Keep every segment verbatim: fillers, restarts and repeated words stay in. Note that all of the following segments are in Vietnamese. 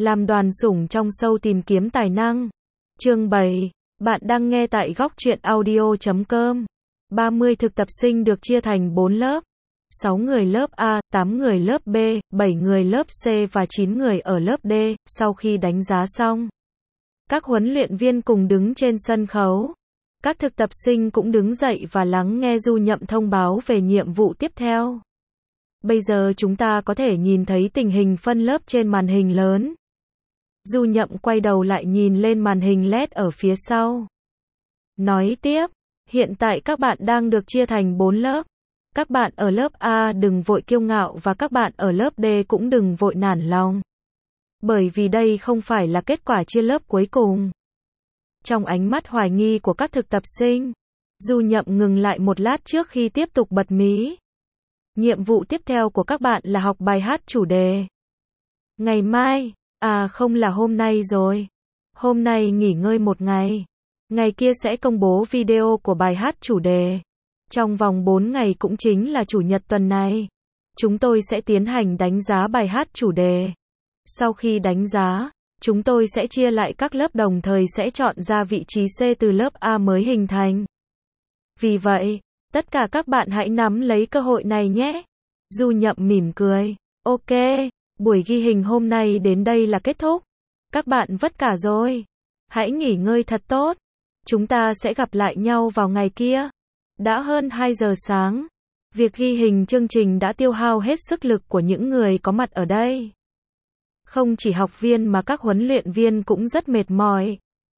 Làm đoàn sủng trong show tìm kiếm tài năng. Chương bảy. Bạn đang nghe tại góc truyện audio chấm com. ba mươi thực tập sinh được chia thành bốn lớp. sáu người lớp A, tám người lớp B, bảy người lớp C và chín người ở lớp D. Sau khi đánh giá xong, các huấn luyện viên cùng đứng trên sân khấu. Các thực tập sinh cũng đứng dậy và lắng nghe Du Nhậm thông báo về nhiệm vụ tiếp theo. Bây giờ chúng ta có thể nhìn thấy tình hình phân lớp trên màn hình lớn. Du Nhậm quay đầu lại nhìn lên màn hình led ở phía sau. Nói tiếp, hiện tại các bạn đang được chia thành bốn lớp. Các bạn ở lớp A đừng vội kiêu ngạo và các bạn ở lớp D cũng đừng vội nản lòng. Bởi vì đây không phải là kết quả chia lớp cuối cùng. Trong ánh mắt hoài nghi của các thực tập sinh, Du Nhậm ngừng lại một lát trước khi tiếp tục bật mí. Nhiệm vụ tiếp theo của các bạn là học bài hát chủ đề. Ngày mai, à không là hôm nay rồi. Hôm nay nghỉ ngơi một ngày. Ngày kia sẽ công bố video của bài hát chủ đề. Trong vòng bốn ngày cũng chính là chủ nhật tuần này, chúng tôi sẽ tiến hành đánh giá bài hát chủ đề. Sau khi đánh giá, chúng tôi sẽ chia lại các lớp đồng thời sẽ chọn ra vị trí C từ lớp A mới hình thành. Vì vậy, tất cả các bạn hãy nắm lấy cơ hội này nhé. Du Nhậm mỉm cười. Ok, buổi ghi hình hôm nay đến đây là kết thúc. Các bạn vất cả rồi. Hãy nghỉ ngơi thật tốt. Chúng ta sẽ gặp lại nhau vào ngày kia. Đã hơn hai giờ sáng. Việc ghi hình chương trình đã tiêu hao hết sức lực của những người có mặt ở đây. Không chỉ học viên mà các huấn luyện viên cũng rất mệt mỏi.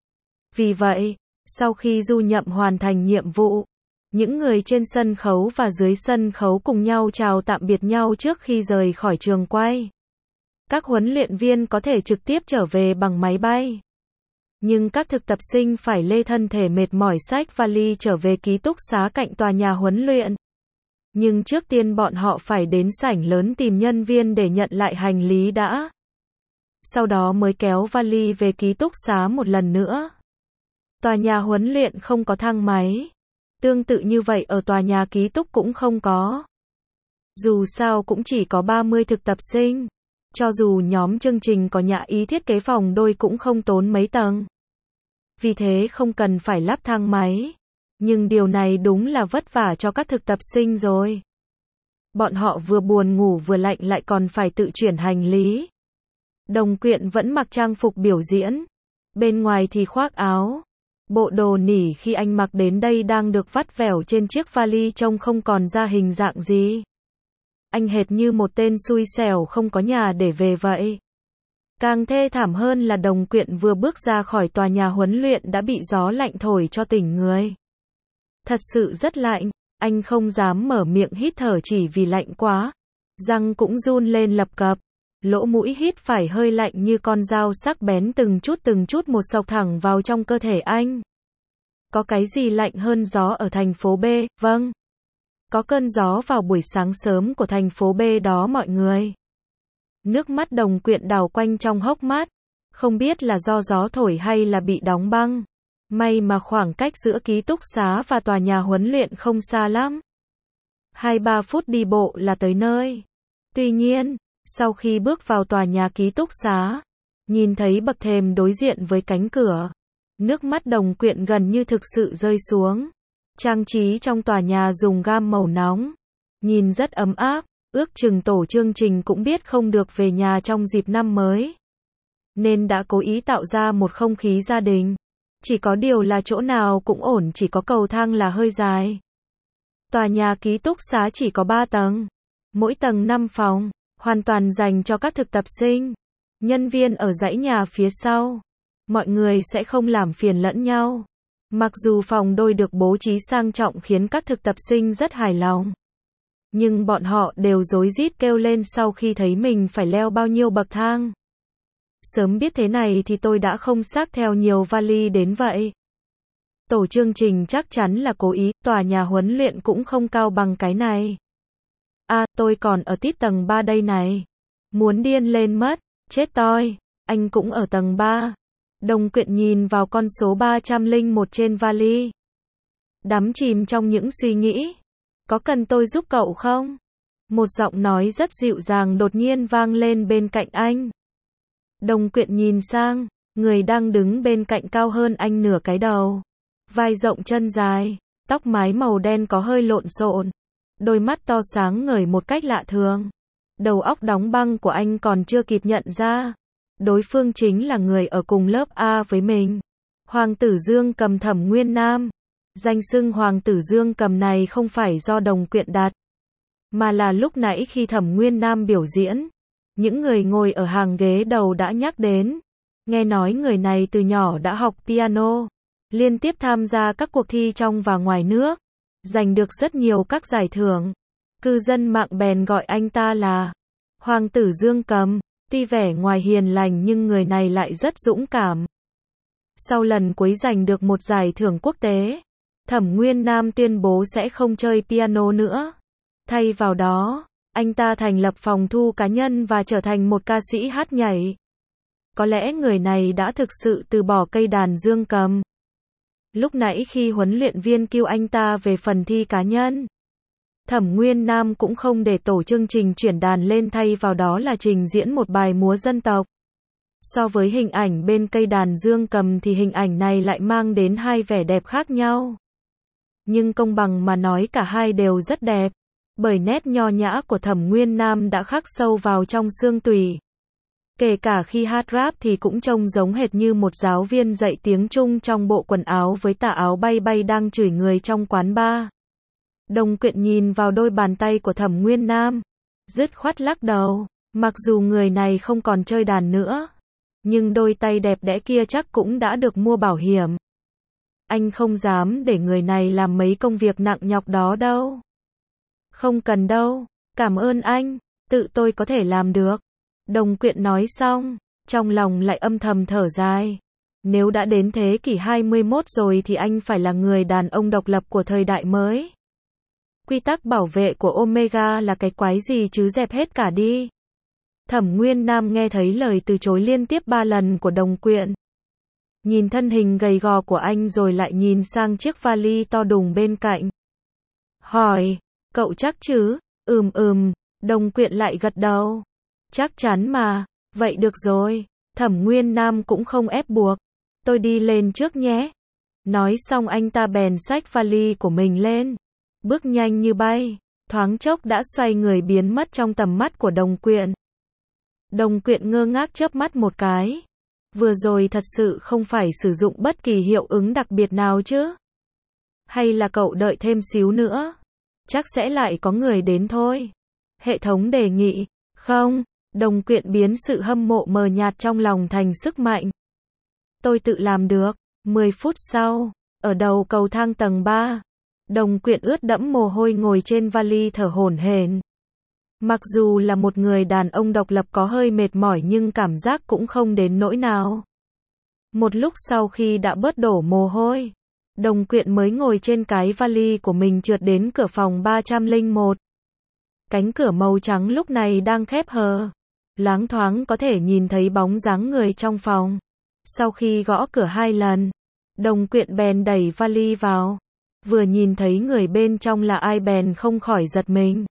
Vì vậy, sau khi Du Nhậm hoàn thành nhiệm vụ, những người trên sân khấu và dưới sân khấu cùng nhau chào tạm biệt nhau trước khi rời khỏi trường quay. Các huấn luyện viên có thể trực tiếp trở về bằng máy bay. Nhưng các thực tập sinh phải lê thân thể mệt mỏi xách vali trở về ký túc xá cạnh tòa nhà huấn luyện. Nhưng trước tiên bọn họ phải đến sảnh lớn tìm nhân viên để nhận lại hành lý đã. Sau đó mới kéo vali về ký túc xá một lần nữa. Tòa nhà huấn luyện không có thang máy. Tương tự như vậy ở tòa nhà ký túc cũng không có. Dù sao cũng chỉ có ba mươi thực tập sinh. Cho dù nhóm chương trình có nhã ý thiết kế phòng đôi cũng không tốn mấy tầng. Vì thế không cần phải lắp thang máy. Nhưng điều này đúng là vất vả cho các thực tập sinh rồi. Bọn họ vừa buồn ngủ vừa lạnh lại còn phải tự chuyển hành lý. Đồng Quyện vẫn mặc trang phục biểu diễn. Bên ngoài thì khoác áo. Bộ đồ nỉ khi anh mặc đến đây đang được vắt vẻo trên chiếc vali trông không còn ra hình dạng gì. Anh hệt như một tên xui xẻo không có nhà để về vậy. Càng thê thảm hơn là Đồng Quyện vừa bước ra khỏi tòa nhà huấn luyện đã bị gió lạnh thổi cho tỉnh người. Thật sự rất lạnh, anh không dám mở miệng hít thở chỉ vì lạnh quá. Răng cũng run lên lập cập. Lỗ mũi hít phải hơi lạnh như con dao sắc bén từng chút từng chút một xộc thẳng vào trong cơ thể anh. Có cái gì lạnh hơn gió ở thành phố B, vâng. Có cơn gió vào buổi sáng sớm của thành phố B đó mọi người. Nước mắt Đồng Quyện đảo quanh trong hốc mắt. Không biết là do gió thổi hay là bị đóng băng. May mà khoảng cách giữa ký túc xá và tòa nhà huấn luyện không xa lắm. Hai ba phút đi bộ là tới nơi. Tuy nhiên, sau khi bước vào tòa nhà ký túc xá, nhìn thấy bậc thềm đối diện với cánh cửa, nước mắt Đồng Quyện gần như thực sự rơi xuống. Trang trí trong tòa nhà dùng gam màu nóng, nhìn rất ấm áp, ước chừng tổ chương trình cũng biết không được về nhà trong dịp năm mới, nên đã cố ý tạo ra một không khí gia đình. Chỉ có điều là chỗ nào cũng ổn, chỉ có cầu thang là hơi dài. Tòa nhà ký túc xá chỉ có ba tầng, mỗi tầng năm phòng, hoàn toàn dành cho các thực tập sinh. Nhân viên ở dãy nhà phía sau, mọi người sẽ không làm phiền lẫn nhau. Mặc dù phòng đôi được bố trí sang trọng khiến các thực tập sinh rất hài lòng, nhưng bọn họ đều rối rít kêu lên sau khi thấy mình phải leo bao nhiêu bậc thang. Sớm biết thế này thì tôi đã không xách theo nhiều vali đến vậy. Tổ chương trình chắc chắn là cố ý, tòa nhà huấn luyện cũng không cao bằng cái này. À, tôi còn ở tít tầng ba đây này. Muốn điên lên mất, chết toi, anh cũng ở tầng ba. Đồng Quyện nhìn vào con số ba trăm lẻ một trên vali. Đắm chìm trong những suy nghĩ. Có cần tôi giúp cậu không? Một giọng nói rất dịu dàng đột nhiên vang lên bên cạnh anh. Đồng Quyện nhìn sang, người đang đứng bên cạnh cao hơn anh nửa cái đầu. Vai rộng chân dài, tóc mái màu đen có hơi lộn xộn. Đôi mắt to sáng ngời một cách lạ thường. Đầu óc đóng băng của anh còn chưa kịp nhận ra. Đối phương chính là người ở cùng lớp A với mình. Hoàng tử Dương Cầm Thẩm Nguyên Nam. Danh xưng Hoàng tử Dương Cầm này không phải do Đồng Quyện đặt, mà là lúc nãy khi Thẩm Nguyên Nam biểu diễn, những người ngồi ở hàng ghế đầu đã nhắc đến. Nghe nói người này từ nhỏ đã học piano, liên tiếp tham gia các cuộc thi trong và ngoài nước, giành được rất nhiều các giải thưởng. Cư dân mạng bèn gọi anh ta là Hoàng tử Dương Cầm. Tuy vẻ ngoài hiền lành nhưng người này lại rất dũng cảm. Sau lần cuối giành được một giải thưởng quốc tế, Thẩm Nguyên Nam tuyên bố sẽ không chơi piano nữa. Thay vào đó, anh ta thành lập phòng thu cá nhân và trở thành một ca sĩ hát nhảy. Có lẽ người này đã thực sự từ bỏ cây đàn dương cầm. Lúc nãy khi huấn luyện viên kêu anh ta về phần thi cá nhân, Thẩm Nguyên Nam cũng không để tổ chương trình chuyển đàn lên, thay vào đó là trình diễn một bài múa dân tộc. So với hình ảnh bên cây đàn dương cầm thì hình ảnh này lại mang đến hai vẻ đẹp khác nhau. Nhưng công bằng mà nói cả hai đều rất đẹp, bởi nét nho nhã của Thẩm Nguyên Nam đã khắc sâu vào trong xương tủy. Kể cả khi hát rap thì cũng trông giống hệt như một giáo viên dạy tiếng Trung trong bộ quần áo với tà áo bay bay đang chửi người trong quán bar. Đồng Quyện nhìn vào đôi bàn tay của Thẩm Nguyên Nam, dứt khoát lắc đầu. Mặc dù người này không còn chơi đàn nữa, nhưng đôi tay đẹp đẽ kia chắc cũng đã được mua bảo hiểm. Anh không dám để người này làm mấy công việc nặng nhọc đó đâu. Không cần đâu, cảm ơn anh, tự tôi có thể làm được. Đồng Quyện nói xong, trong lòng lại âm thầm thở dài. Nếu đã đến thế kỷ hai mươi mốt rồi thì anh phải là người đàn ông độc lập của thời đại mới. Quy tắc bảo vệ của Omega là cái quái gì chứ, dẹp hết cả đi. Thẩm Nguyên Nam nghe thấy lời từ chối liên tiếp ba lần của Đồng Quyện. Nhìn thân hình gầy gò của anh rồi lại nhìn sang chiếc vali to đùng bên cạnh. Hỏi, cậu chắc chứ? Ừm ừm, Đồng Quyện lại gật đầu. Chắc chắn mà, vậy được rồi. Thẩm Nguyên Nam cũng không ép buộc. Tôi đi lên trước nhé. Nói xong anh ta bèn xách vali của mình lên. Bước nhanh như bay, thoáng chốc đã xoay người biến mất trong tầm mắt của Đồng Quyện. Đồng Quyện ngơ ngác chớp mắt một cái. Vừa rồi thật sự không phải sử dụng bất kỳ hiệu ứng đặc biệt nào chứ? Hay là cậu đợi thêm xíu nữa? Chắc sẽ lại có người đến thôi. Hệ thống đề nghị. Không, Đồng Quyện biến sự hâm mộ mờ nhạt trong lòng thành sức mạnh. Tôi tự làm được. mười phút sau, ở đầu cầu thang tầng ba, Đồng Quyện ướt đẫm mồ hôi ngồi trên vali thở hổn hển. Mặc dù là một người đàn ông độc lập có hơi mệt mỏi nhưng cảm giác cũng không đến nỗi nào. Một lúc sau khi đã bớt đổ mồ hôi, Đồng Quyện mới ngồi trên cái vali của mình trượt đến cửa phòng ba trăm lẻ một. Cánh cửa màu trắng lúc này đang khép hờ. Loáng thoáng có thể nhìn thấy bóng dáng người trong phòng. Sau khi gõ cửa hai lần, Đồng Quyện bèn đẩy vali vào. Vừa nhìn thấy người bên trong là ai bèn không khỏi giật mình.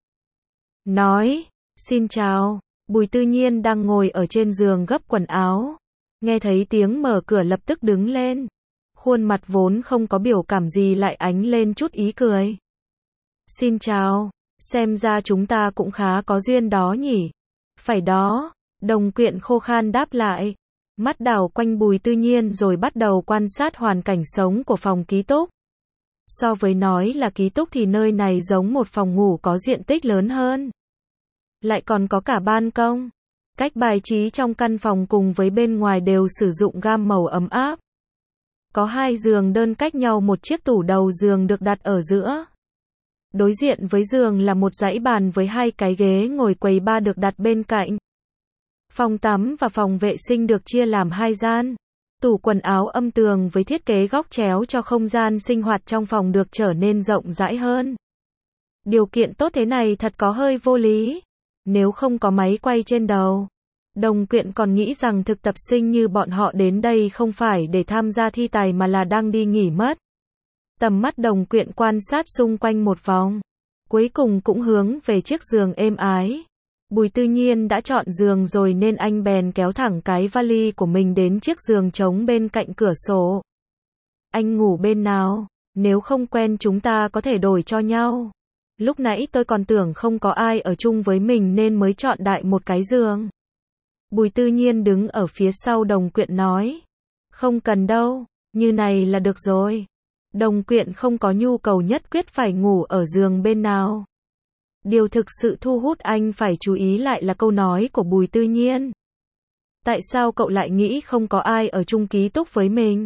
Nói, xin chào. Bùi Tư Nhiên đang ngồi ở trên giường gấp quần áo. Nghe thấy tiếng mở cửa lập tức đứng lên. Khuôn mặt vốn không có biểu cảm gì lại ánh lên chút ý cười. Xin chào, xem ra chúng ta cũng khá có duyên đó nhỉ. Phải đó, Đồng Quyện khô khan đáp lại. Mắt đảo quanh Bùi Tư Nhiên rồi bắt đầu quan sát hoàn cảnh sống của phòng ký túc. So với nói là ký túc thì nơi này giống một phòng ngủ có diện tích lớn hơn. Lại còn có cả ban công. Cách bài trí trong căn phòng cùng với bên ngoài đều sử dụng gam màu ấm áp. Có hai giường đơn cách nhau, một chiếc tủ đầu giường được đặt ở giữa. Đối diện với giường là một dãy bàn với hai cái ghế ngồi quầy bar được đặt bên cạnh. Phòng tắm và phòng vệ sinh được chia làm hai gian. Tủ quần áo âm tường với thiết kế góc chéo cho không gian sinh hoạt trong phòng được trở nên rộng rãi hơn. Điều kiện tốt thế này thật có hơi vô lý. Nếu không có máy quay trên đầu, Đồng Quyện còn nghĩ rằng thực tập sinh như bọn họ đến đây không phải để tham gia thi tài mà là đang đi nghỉ mất. Tầm mắt Đồng Quyện quan sát xung quanh một vòng, cuối cùng cũng hướng về chiếc giường êm ái. Bùi Tư Nhiên đã chọn giường rồi nên anh bèn kéo thẳng cái vali của mình đến chiếc giường trống bên cạnh cửa sổ. Anh ngủ bên nào? Nếu không quen chúng ta có thể đổi cho nhau. Lúc nãy tôi còn tưởng không có ai ở chung với mình nên mới chọn đại một cái giường. Bùi Tư Nhiên đứng ở phía sau Đồng Quyện nói. Không cần đâu, như này là được rồi. Đồng Quyện không có nhu cầu nhất quyết phải ngủ ở giường bên nào. Điều thực sự thu hút anh phải chú ý lại là câu nói của Bùi Tư Nhiên. Tại sao cậu lại nghĩ không có ai ở chung ký túc với mình?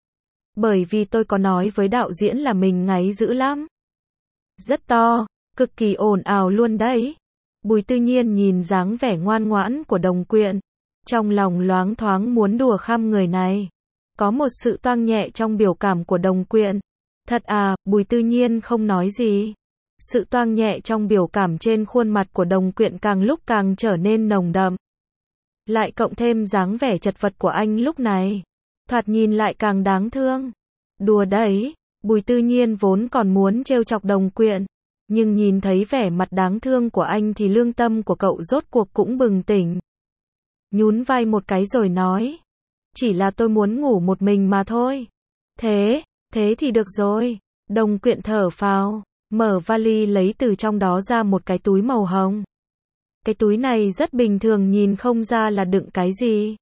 Bởi vì tôi có nói với đạo diễn là mình ngáy dữ lắm. Rất to, cực kỳ ồn ào luôn đấy. Bùi Tư Nhiên nhìn dáng vẻ ngoan ngoãn của Đồng Quyện. Trong lòng loáng thoáng muốn đùa khăm người này. Có một sự toang nhẹ trong biểu cảm của Đồng Quyện. Thật à, Bùi Tư Nhiên không nói gì. Sự toang nhẹ trong biểu cảm trên khuôn mặt của Đồng Quyện càng lúc càng trở nên nồng đậm. Lại cộng thêm dáng vẻ chật vật của anh lúc này. Thoạt nhìn lại càng đáng thương. Đùa đấy, Bùi Tư Nhiên vốn còn muốn trêu chọc Đồng Quyện. Nhưng nhìn thấy vẻ mặt đáng thương của anh thì lương tâm của cậu rốt cuộc cũng bừng tỉnh. Nhún vai một cái rồi nói. Chỉ là tôi muốn ngủ một mình mà thôi. Thế, thế thì được rồi. Đồng Quyện thở phào, mở vali lấy từ trong đó ra một cái túi màu hồng. Cái túi này rất bình thường, nhìn không ra là đựng cái gì.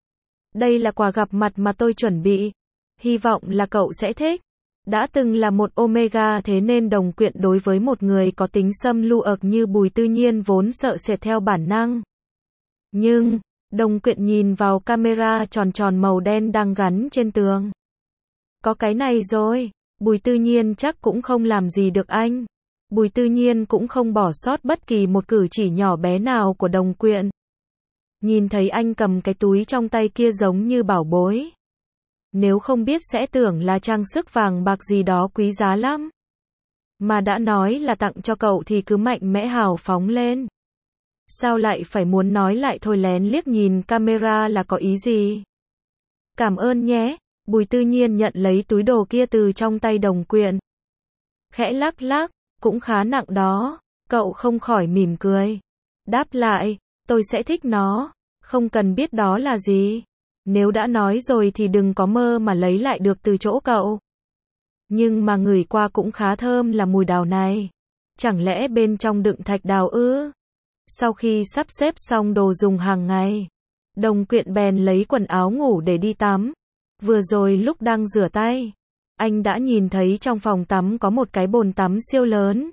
Đây là quà gặp mặt mà tôi chuẩn bị. Hy vọng là cậu sẽ thích. Đã từng là một Omega thế nên Đồng Quyện đối với một người có tính xâm lưu ợc như Bùi Tư Nhiên vốn sợ sệt theo bản năng. Nhưng, Đồng Quyện nhìn vào camera tròn tròn màu đen đang gắn trên tường. Có cái này rồi, Bùi Tư Nhiên chắc cũng không làm gì được anh. Bùi Tư Nhiên cũng không bỏ sót bất kỳ một cử chỉ nhỏ bé nào của Đồng Quyện. Nhìn thấy anh cầm cái túi trong tay kia giống như bảo bối. Nếu không biết sẽ tưởng là trang sức vàng bạc gì đó quý giá lắm. Mà đã nói là tặng cho cậu thì cứ mạnh mẽ hào phóng lên. Sao lại phải muốn nói lại thôi, lén liếc nhìn camera là có ý gì? Cảm ơn nhé. Bùi Tư Nhiên nhận lấy túi đồ kia từ trong tay Đồng Quyện. Khẽ lắc lắc, cũng khá nặng đó. Cậu không khỏi mỉm cười. Đáp lại, tôi sẽ thích nó. Không cần biết đó là gì. Nếu đã nói rồi thì đừng có mơ mà lấy lại được từ chỗ cậu. Nhưng mà ngửi qua cũng khá thơm là mùi đào này. Chẳng lẽ bên trong đựng thạch đào ư? Sau khi sắp xếp xong đồ dùng hàng ngày, Đồng Quyện bèn lấy quần áo ngủ để đi tắm. Vừa rồi lúc đang rửa tay, anh đã nhìn thấy trong phòng tắm có một cái bồn tắm siêu lớn.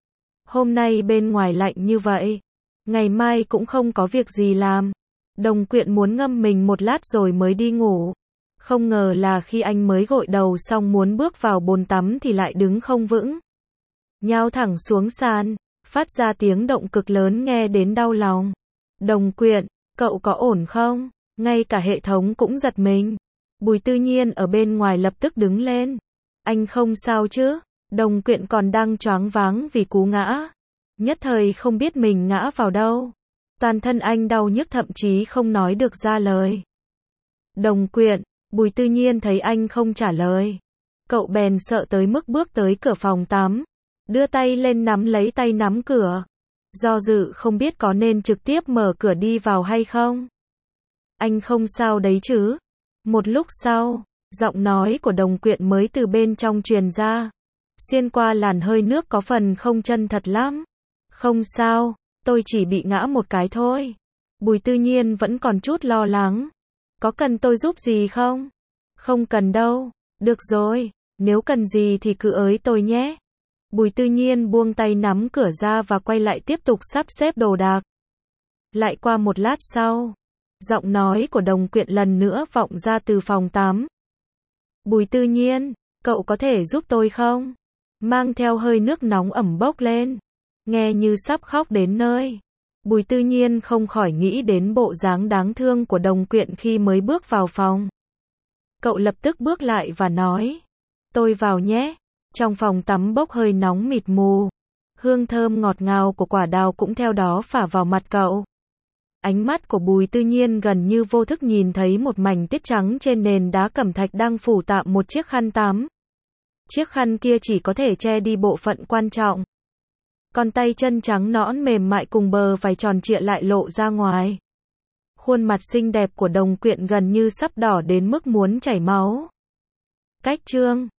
Hôm nay bên ngoài lạnh như vậy, ngày mai cũng không có việc gì làm. Đồng Quyện muốn ngâm mình một lát rồi mới đi ngủ. Không ngờ là khi anh mới gội đầu xong muốn bước vào bồn tắm thì lại đứng không vững. Nhao thẳng xuống sàn, phát ra tiếng động cực lớn nghe đến đau lòng. Đồng Quyện, cậu có ổn không? Ngay cả hệ thống cũng giật mình. Bùi Tư Nhiên ở bên ngoài lập tức đứng lên. Anh không sao chứ? Đồng Quyện còn đang choáng váng vì cú ngã. Nhất thời không biết mình ngã vào đâu. Toàn thân anh đau nhức thậm chí không nói được ra lời. Đồng Quyện, Bùi Tư Nhiên thấy anh không trả lời. Cậu bèn sợ tới mức bước tới cửa phòng tắm. Đưa tay lên nắm lấy tay nắm cửa. Do dự không biết có nên trực tiếp mở cửa đi vào hay không. Anh không sao đấy chứ? Một lúc sau, giọng nói của Đồng Quyện mới từ bên trong truyền ra. Xuyên qua làn hơi nước có phần không chân thật lắm. Không sao, tôi chỉ bị ngã một cái thôi. Bùi Tư Nhiên vẫn còn chút lo lắng. Có cần tôi giúp gì không? Không cần đâu. Được rồi, nếu cần gì thì cứ ới tôi nhé. Bùi Tư Nhiên buông tay nắm cửa ra và quay lại tiếp tục sắp xếp đồ đạc. Lại qua một lát sau, giọng nói của Đồng Quyện lần nữa vọng ra từ phòng tắm. Bùi Tư Nhiên, cậu có thể giúp tôi không? Mang theo hơi nước nóng ẩm bốc lên. Nghe như sắp khóc đến nơi. Bùi Tư Nhiên không khỏi nghĩ đến bộ dáng đáng thương của Đồng Quyện khi mới bước vào phòng. Cậu lập tức bước lại và nói. Tôi vào nhé. Trong phòng tắm bốc hơi nóng mịt mù. Hương thơm ngọt ngào của quả đào cũng theo đó phả vào mặt cậu. Ánh mắt của Bùi Tư Nhiên gần như vô thức nhìn thấy một mảnh tiết trắng trên nền đá cẩm thạch đang phủ tạm một chiếc khăn tắm. Chiếc khăn kia chỉ có thể che đi bộ phận quan trọng. Con tay chân trắng nõn mềm mại cùng bờ vai tròn trịa lại lộ ra ngoài. Khuôn mặt xinh đẹp của Đồng Quyện gần như sắp đỏ đến mức muốn chảy máu. Cách chương